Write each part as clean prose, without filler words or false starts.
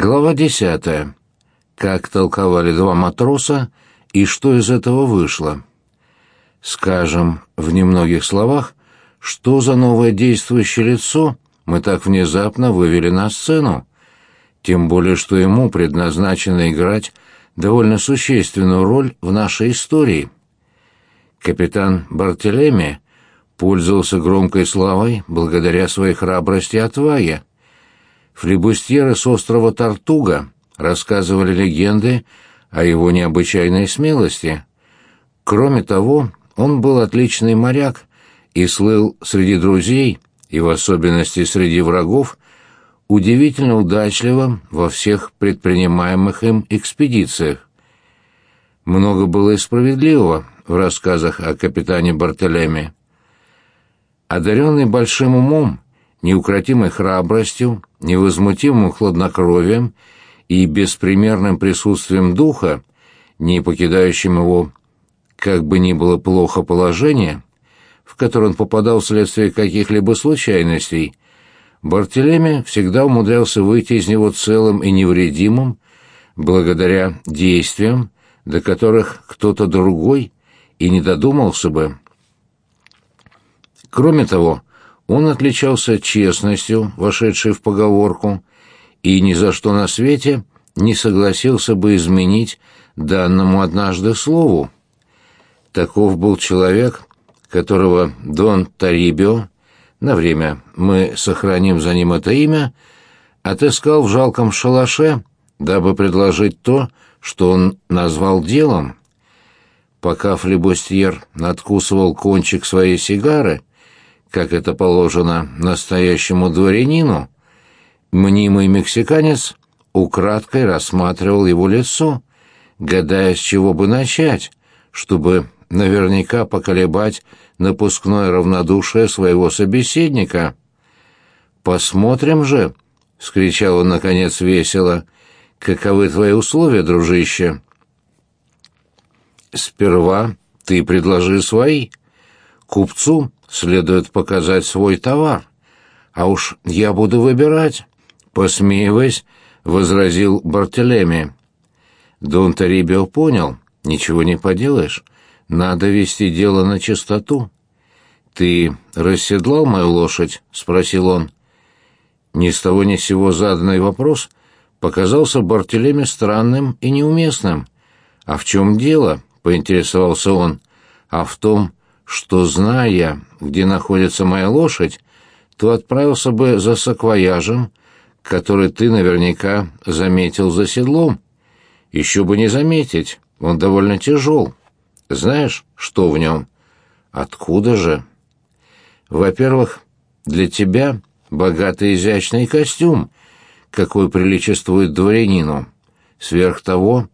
Глава 10. Как толковали два матроса и что из этого вышло. Скажем в немногих словах, что за новое действующее лицо мы так внезапно вывели на сцену, тем более что ему предназначено играть довольно существенную роль в нашей истории. Капитан Бартелеми пользовался громкой славой благодаря своей храбрости и отваге. Флибустьеры с острова Тортуга рассказывали легенды о его необычайной смелости. Кроме того, он был отличный моряк и слыл среди друзей, и в особенности среди врагов, удивительно удачливым во всех предпринимаемых им экспедициях. Много было и справедливого в рассказах о капитане Бартелеми. Одаренный большим умом, неукротимой храбростью, невозмутимым хладнокровием и беспримерным присутствием духа, не покидающим его как бы ни было плохо положение, в которое он попадал вследствие каких-либо случайностей, Бартелеми всегда умудрялся выйти из него целым и невредимым благодаря действиям, до которых кто-то другой и не додумался бы. Кроме того, он отличался честностью, вошедшей в поговорку, и ни за что на свете не согласился бы изменить данному однажды слову. Таков был человек, которого Дон Тарибио, на время мы сохраним за ним это имя, отыскал в жалком шалаше, дабы предложить то, что он назвал делом. Пока флибустьер надкусывал кончик своей сигары, как это положено настоящему дворянину, мнимый мексиканец украдкой рассматривал его лицо, гадая, с чего бы начать, чтобы наверняка поколебать напускное равнодушие своего собеседника. «Посмотрим же», — вскричал он, наконец, весело, — «каковы твои условия, дружище?» «Сперва ты предложи свои. Купцу следует показать свой товар, а уж я буду выбирать», — посмеиваясь, возразил Бартелеми. Дон Тарибио понял, ничего не поделаешь, надо вести дело на чистоту. «Ты расседлал мою лошадь?» — спросил он. Ни с того ни с сего заданный вопрос показался Бартелеми странным и неуместным. «А в чем дело?» — поинтересовался он. «А в том, что, зная, где находится моя лошадь, то отправился бы за саквояжем, который ты наверняка заметил за седлом. Еще бы не заметить, он довольно тяжел. Знаешь, что в нем?» «Откуда же?» «Во-первых, для тебя богатый изящный костюм, какой приличествует дворянину. Сверх того,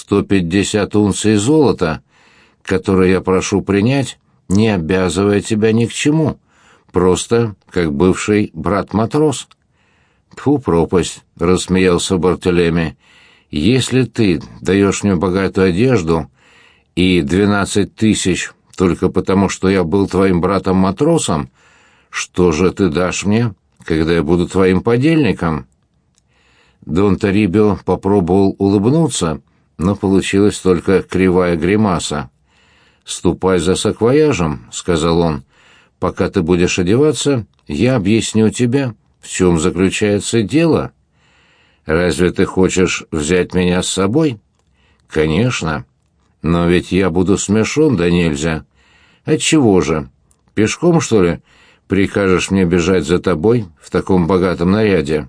150 унций золота, которые я прошу принять, не обязывая тебя ни к чему, просто как бывший брат-матрос». «Тьфу, пропасть!» — рассмеялся Бартелеми. «Если ты даешь мне богатую одежду и 12 тысяч только потому, что я был твоим братом-матросом, что же ты дашь мне, когда я буду твоим подельником?» Дон Тарибио попробовал улыбнуться, но получилась только кривая гримаса. «Ступай за саквояжем», — сказал он. «Пока ты будешь одеваться, я объясню тебе, в чем заключается дело. Разве ты хочешь взять меня с собой?» «Конечно. Но ведь я буду смешон да нельзя. Отчего же? Пешком, что ли, прикажешь мне бежать за тобой в таком богатом наряде?»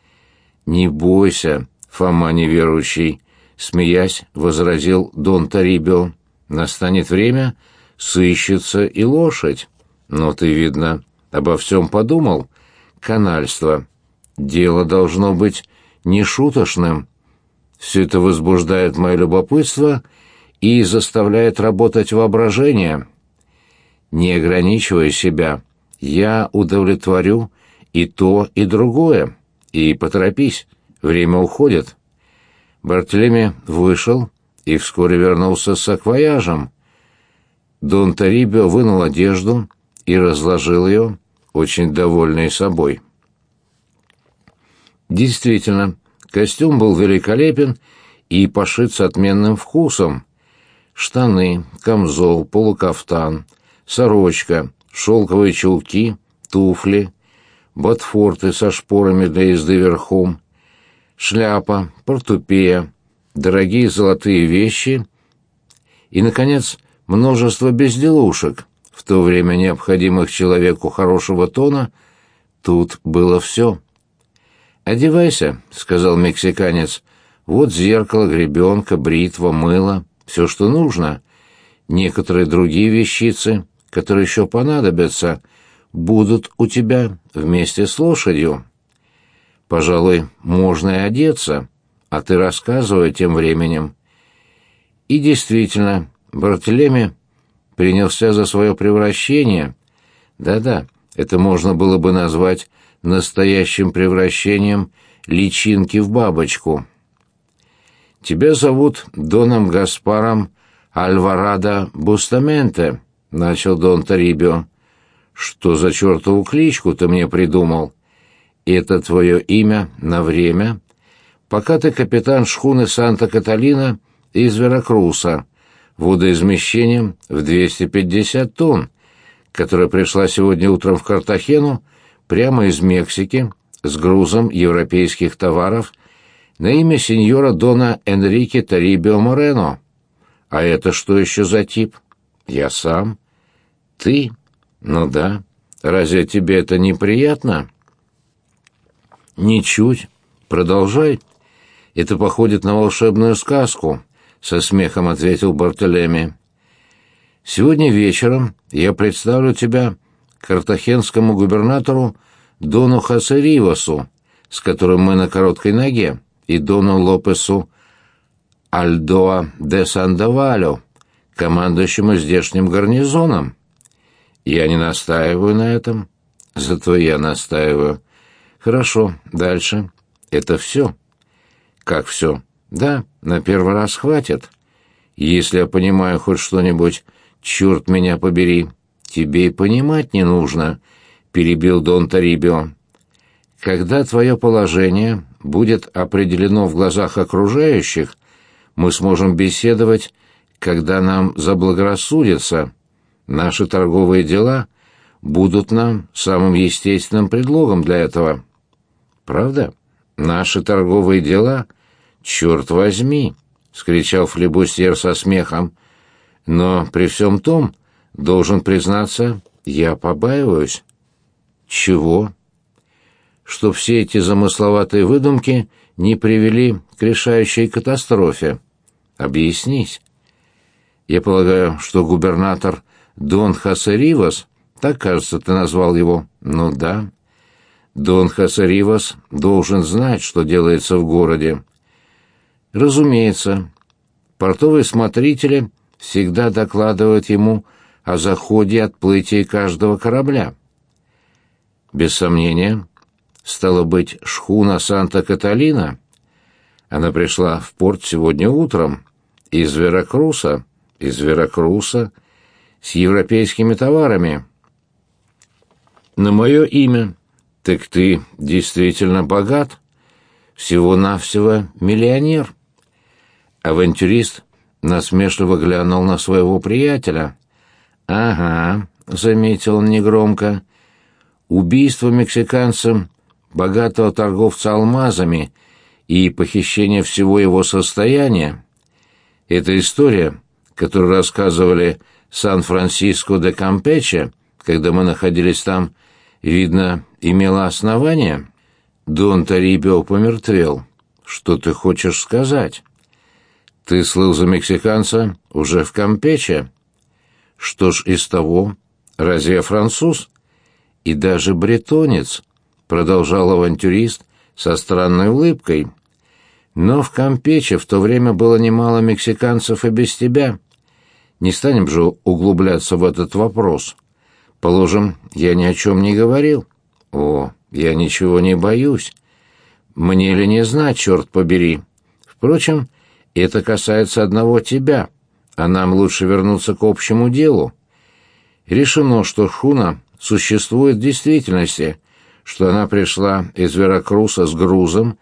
«Не бойся, Фома неверующий», — смеясь, возразил Дон Тарибио. «Настанет время, сыщется и лошадь. Но ты, видно, обо всем подумал. Канальство. Дело должно быть нешуточным. Все это возбуждает мое любопытство и заставляет работать воображение. Не ограничивая себя, я удовлетворю и то, и другое. И поторопись, время уходит». Бартелеми вышел и вскоре вернулся с саквояжем. Дон Тарибио вынул одежду и разложил ее, очень довольный собой. Действительно, Костюм был великолепен и пошит с отменным вкусом. Штаны, камзол, полукафтан, сорочка, шелковые чулки, туфли, ботфорты со шпорами для езды верхом, шляпа, портупея, дорогие золотые вещи и, наконец, множество безделушек, в то время необходимых человеку хорошего тона. Тут было все. «Одевайся», — сказал мексиканец. «Вот зеркало, гребенка, бритва, мыло, все, что нужно. Некоторые другие вещицы, которые еще понадобятся, будут у тебя вместе с лошадью. Пожалуй, можно и одеться, а ты рассказывай тем временем». И действительно, Бартолеми принялся за свое превращение. Да-да, это можно было бы назвать настоящим превращением личинки в бабочку. «Тебя зовут Доном Гаспаром Альварадо Бустаменте», — начал Дон Торибио. «Что за чертову кличку ты мне придумал? Это твое имя на время, пока ты капитан шхуны Санта-Каталина из Веракруса, водоизмещением в 250 тонн, которая пришла сегодня утром в Картахену прямо из Мексики с грузом европейских товаров на имя сеньора Дона Энрике Торибио Морено. А это что еще за тип? Я сам. Ты? Ну да. Разве тебе это неприятно? Ничуть. Продолжай. Это походит на волшебную сказку, со смехом ответил Бартолеми. Сегодня вечером я представлю тебя картахенскому губернатору Дону Хосе Ривасу, с которым мы на короткой ноге, и Дону Лопесу Альдоа де Сандавалю, командующему здешним гарнизоном. Я не настаиваю на этом, зато я настаиваю. Хорошо, дальше. Это все. Как все? Да, на первый раз хватит. Если я понимаю хоть что-нибудь, черт меня побери, тебе и понимать не нужно, перебил Дон Торибио. Когда твое положение будет определено в глазах окружающих, мы сможем беседовать, когда нам заблагорассудится. Наши торговые дела будут нам самым естественным предлогом для этого. Правда? Наши торговые дела? Черт возьми! — вскричал флебустьер со смехом. Но при всем том, должен признаться, я побаиваюсь. Чего? Что все эти замысловатые выдумки не привели к решающей катастрофе. Объяснись. Я полагаю, что губернатор Дон Хосе Ривас, так, кажется, ты назвал его. Ну да. Дон Хосе Ривас должен знать, что делается в городе. Разумеется, портовые смотрители всегда докладывают ему о заходе и отплытии каждого корабля. Без сомнения, стало быть, шхуна Санта-Каталина. Она пришла в порт сегодня утром из Веракруса, с европейскими товарами. На мое имя. Так ты действительно богат? Всего-навсего миллионер. Авантюрист насмешливо глянул на своего приятеля. «Ага», — заметил он негромко, — «убийство мексиканцем богатого торговца алмазами и похищение всего его состояния. Эта история, которую рассказывали Сан-Франциско де Кампече, когда мы находились там, видно, имела основание». Дон Торибио помертвел. «Что ты хочешь сказать? Ты слыл за мексиканца уже в Кампече? Что ж из того? Разве я француз? И даже бретонец», — продолжал авантюрист со странной улыбкой. «Но в Кампече в то время было немало мексиканцев и без тебя. Не станем же углубляться в этот вопрос. Положим, я ни о чем не говорил. О, я ничего не боюсь. Мне ли не знать, черт побери. Впрочем, это касается одного тебя, а нам лучше вернуться к общему делу. Решено, что шхуна существует в действительности, что она пришла из Веракруса с грузом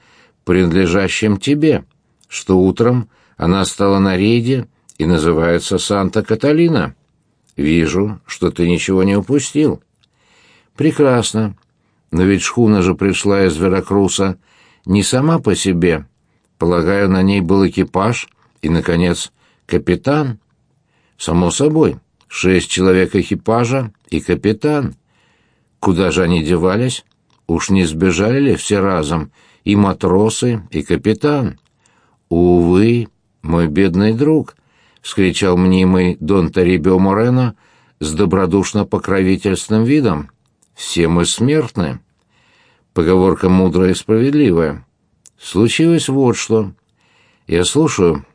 принадлежащем тебе, что утром она стала на рейде и называется «Санта-Каталина». Вижу, что ты ничего не упустил. Прекрасно. Но ведь шхуна же пришла из Веракруса не сама по себе. Полагаю, на ней был экипаж и, наконец, капитан. Само собой, 6 человек экипажа и капитан. Куда же они девались? Уж не сбежали ли все разом, и матросы, и капитан? Увы, мой бедный друг, — вскричал мнимый Дон Торибио Морено с добродушно-покровительственным видом. Все мы смертны. Поговорка мудрая и справедливая. Случилось вот что. Я слушаю.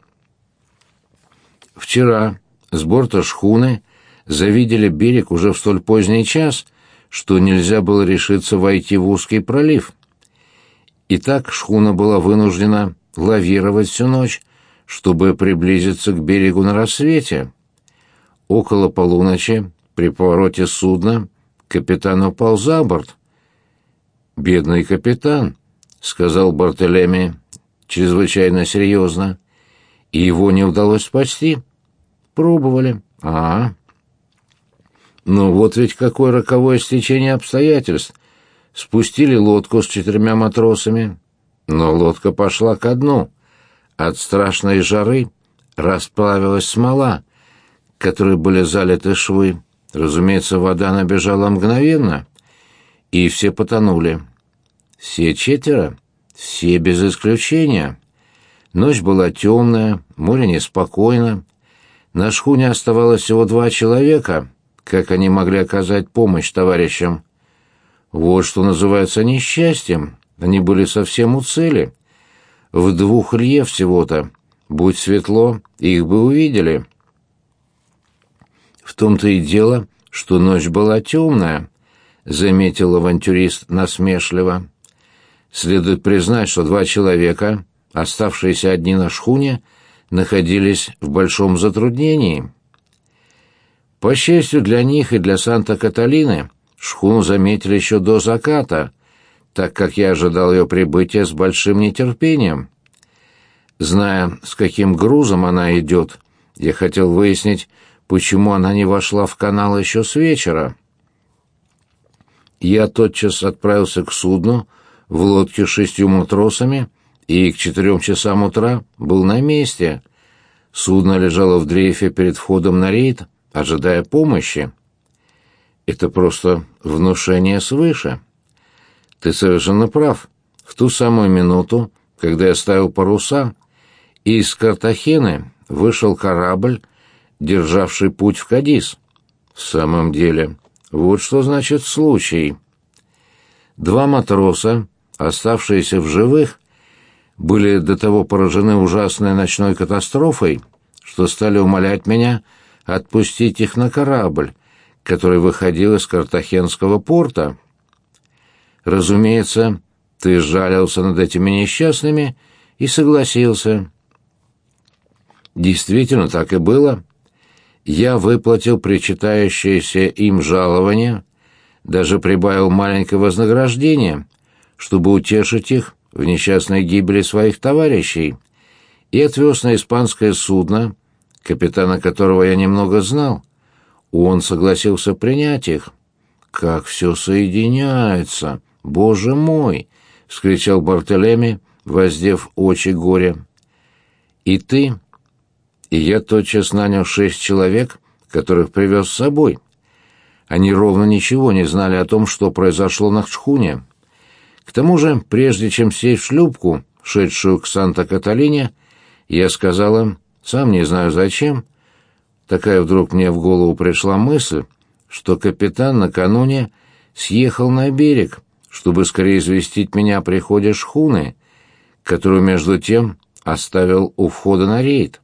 Вчера с борта шхуны завидели берег уже в столь поздний час, что нельзя было решиться войти в узкий пролив. И так шхуна была вынуждена лавировать всю ночь, чтобы приблизиться к берегу на рассвете. Около полуночи, при повороте судна, капитан упал за борт. «Бедный капитан», — сказал Бартолеми чрезвычайно серьезно, — «и его не удалось спасти». «Пробовали». Ну вот ведь какое роковое стечение обстоятельств. Спустили лодку с 4 матросами, но лодка пошла ко дну. От страшной жары расплавилась смола, которой были залиты швы. Разумеется, вода набежала мгновенно, и все потонули. Все 4, все без исключения. Ночь была темная, море неспокойно. На шхуне оставалось всего 2 человека. Как они могли оказать помощь товарищам? Вот что называется несчастьем. Они были совсем у цели. В 2 лье всего-то. Будь светло, их бы увидели. В том-то и дело, что ночь была темная, заметил авантюрист насмешливо. Следует признать, что 2 человека, оставшиеся одни на шхуне, находились в большом затруднении. По счастью для них и для Санта-Каталины, шхуну заметили еще до заката, так как я ожидал ее прибытия с большим нетерпением. Зная, с каким грузом она идет, я хотел выяснить, почему она не вошла в канал еще с вечера. Я тотчас отправился к судну в лодке с 6 матросами и к 4 часам утра был на месте. Судно лежало в дрейфе перед входом на рейд, ожидая помощи. Это просто внушение свыше. Ты совершенно прав. В ту самую минуту, когда я ставил паруса, из Картахены вышел корабль, державший путь в Кадис. В самом деле, вот что значит случай. 2 матроса, оставшиеся в живых, были до того поражены ужасной ночной катастрофой, что стали умолять меня отпустить их на корабль, который выходил из Картахенского порта. Разумеется, ты жалился над этими несчастными и согласился. Действительно, так и было. Я выплатил причитающееся им жалование, даже прибавил маленькое вознаграждение, чтобы утешить их в несчастной гибели своих товарищей, и отвез на испанское судно, капитана которого я немного знал. Он согласился принять их. «Как все соединяется! Боже мой!» — вскричал Бартолеми, воздев очи горя. «И ты?» И я тотчас нанял 6 человек, которых привез с собой. Они ровно ничего не знали о том, что произошло на шхуне. К тому же, прежде чем сесть в шлюпку, шедшую к Санта-Каталине, я сказал им, сам не знаю зачем, такая вдруг мне в голову пришла мысль, что капитан накануне съехал на берег, чтобы скорее известить меня о приходе шхуны, которую, между тем, оставил у входа на рейд.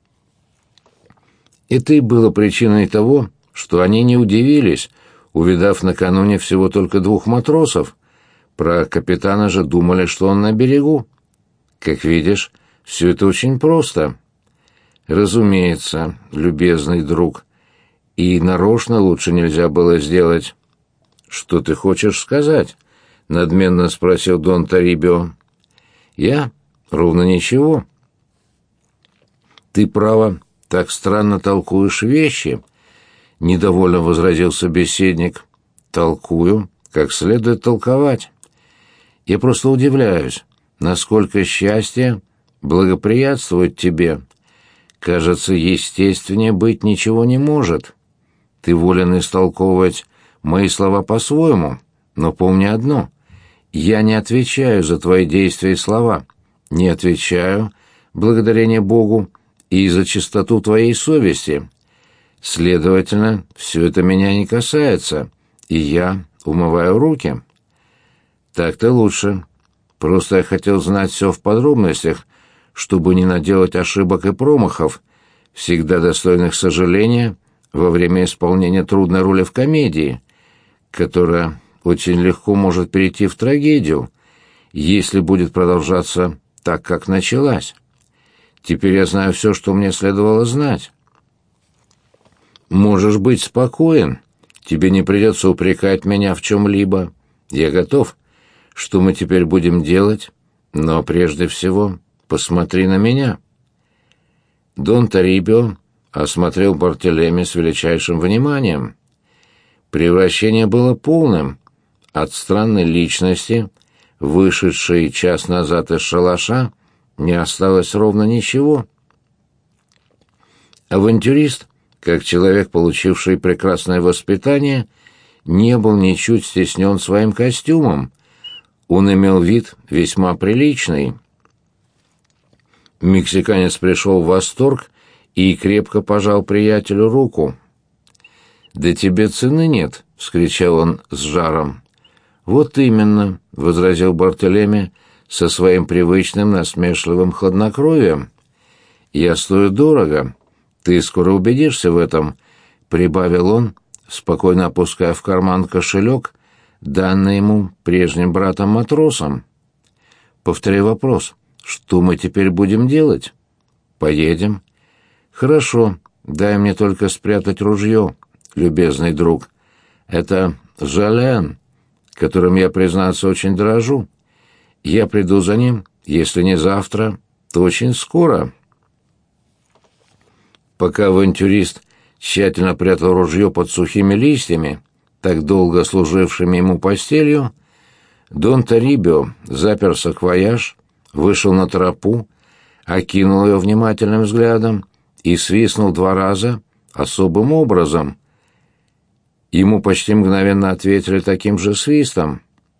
Это и было причиной того, что они не удивились, увидав накануне всего только 2 матросов. Про капитана же думали, что он на берегу. Как видишь, все это очень просто. Разумеется, любезный друг. И нарочно лучше нельзя было сделать. Что ты хочешь сказать? Надменно спросил Дон Торибио. Я? Ровно ничего. Ты, право, так странно толкуешь вещи, — недовольно возразил собеседник. Толкую, как следует толковать. Я просто удивляюсь, насколько счастье благоприятствует тебе. Кажется, естественнее быть ничего не может. Ты волен истолковывать мои слова по-своему, но помни одно — я не отвечаю за твои действия и слова, не отвечаю, благодарение Богу, и за чистоту твоей совести. Следовательно, все это меня не касается, и я умываю руки. Так-то лучше. Просто я хотел знать все в подробностях, чтобы не наделать ошибок и промахов, всегда достойных сожаления во время исполнения трудной роли в комедии, которая очень легко может перейти в трагедию, если будет продолжаться так, как началась. Теперь я знаю все, что мне следовало знать. Можешь быть спокоен. Тебе не придется упрекать меня в чем-либо. Я готов. Что мы теперь будем делать? Но прежде всего посмотри на меня. Дон Торибио осмотрел Бартелеми с величайшим вниманием. Превращение было полным. От странной личности, вышедшей час назад из шалаша, не осталось ровно ничего. Авантюрист, как человек, получивший прекрасное воспитание, не был ничуть стеснен своим костюмом. Он имел вид весьма приличный. Мексиканец пришел в восторг и крепко пожал приятелю руку. «Да тебе цены нет!» — вскричал он с жаром. «Вот именно», — возразил Бартелеми со своим привычным насмешливым хладнокровием. «Я стою дорого. Ты скоро убедишься в этом», — прибавил он, спокойно опуская в карман кошелек, данный ему прежним братом-матросом. «Повтори вопрос. Что мы теперь будем делать?» «Поедем». «Хорошо. Дай мне только спрятать ружье, любезный друг. Это Жален, которым я, признаться, очень дорожу. Я приду за ним, если не завтра, то очень скоро». Пока авантюрист тщательно прятал ружье под сухими листьями, так долго служившими ему постелью, Дон Торибио запер саквояж, вышел на тропу, окинул ее внимательным взглядом и свистнул 2 раза особым образом. Ему почти мгновенно ответили таким же свистом.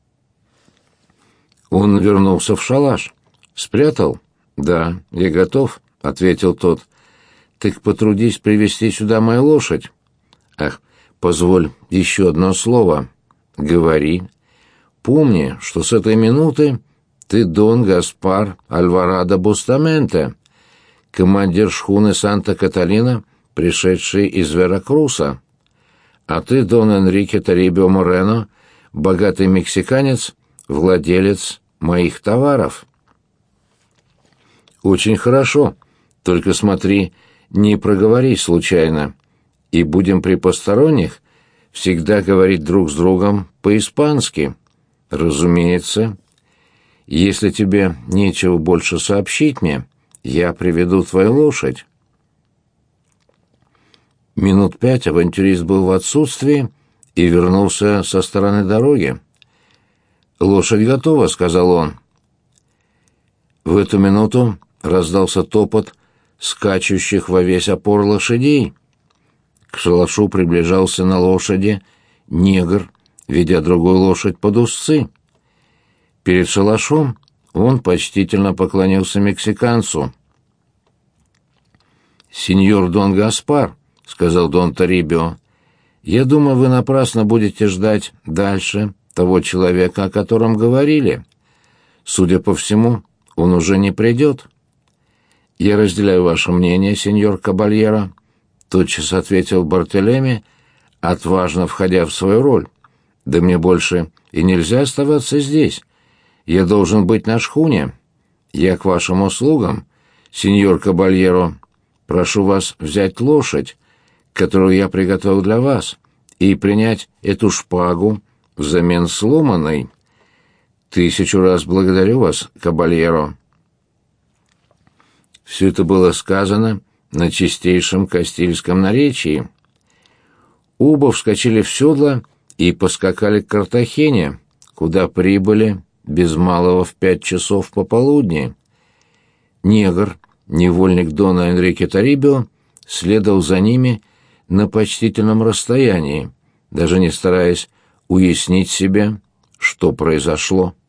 Он вернулся в шалаш. «Спрятал?» «Да, я готов», — ответил тот. «Так потрудись привести сюда мою лошадь». «Ах, позволь еще одно слово». «Говори. Помни, что с этой минуты ты Дон Гаспар Альварадо Бустаменте, командир шхуны Санта-Каталина, пришедший из Веракруса. А ты Дон Энрике Торибио Морено, богатый мексиканец, владелец моих товаров». «Очень хорошо. Только смотри, не проговорись случайно. И будем при посторонних всегда говорить друг с другом по-испански. Разумеется. Если тебе нечего больше сообщить мне, я приведу твою лошадь». Минут 5 авантюрист был в отсутствии и вернулся со стороны дороги. «Лошадь готова», — сказал он. В эту минуту раздался топот скачущих во весь опор лошадей. К шалашу приближался на лошади негр, ведя другую лошадь под узцы. Перед шалашом он почтительно поклонился мексиканцу. «Сеньор Дон Гаспар», — сказал Дон Торибио, — «я думаю, вы напрасно будете ждать дальше того человека, о котором говорили. Судя по всему, он уже не придет». «Я разделяю ваше мнение, сеньор Кабальеро», — тотчас ответил Бартелеми, отважно входя в свою роль. «Да мне больше и нельзя оставаться здесь. Я должен быть на шхуне. Я к вашим услугам, сеньор Кабальеро. Прошу вас взять лошадь, которую я приготовил для вас, и принять эту шпагу взамен сломанной». 1000 раз благодарю вас, кабальеро». Все это было сказано на чистейшем кастильском наречии. Оба вскочили в седло и поскакали к Картахене, куда прибыли без малого в 5 часов пополудни. Негр, невольник дона Энрике Торибио, следовал за ними на почтительном расстоянии, даже не стараясь уяснить себе, что произошло.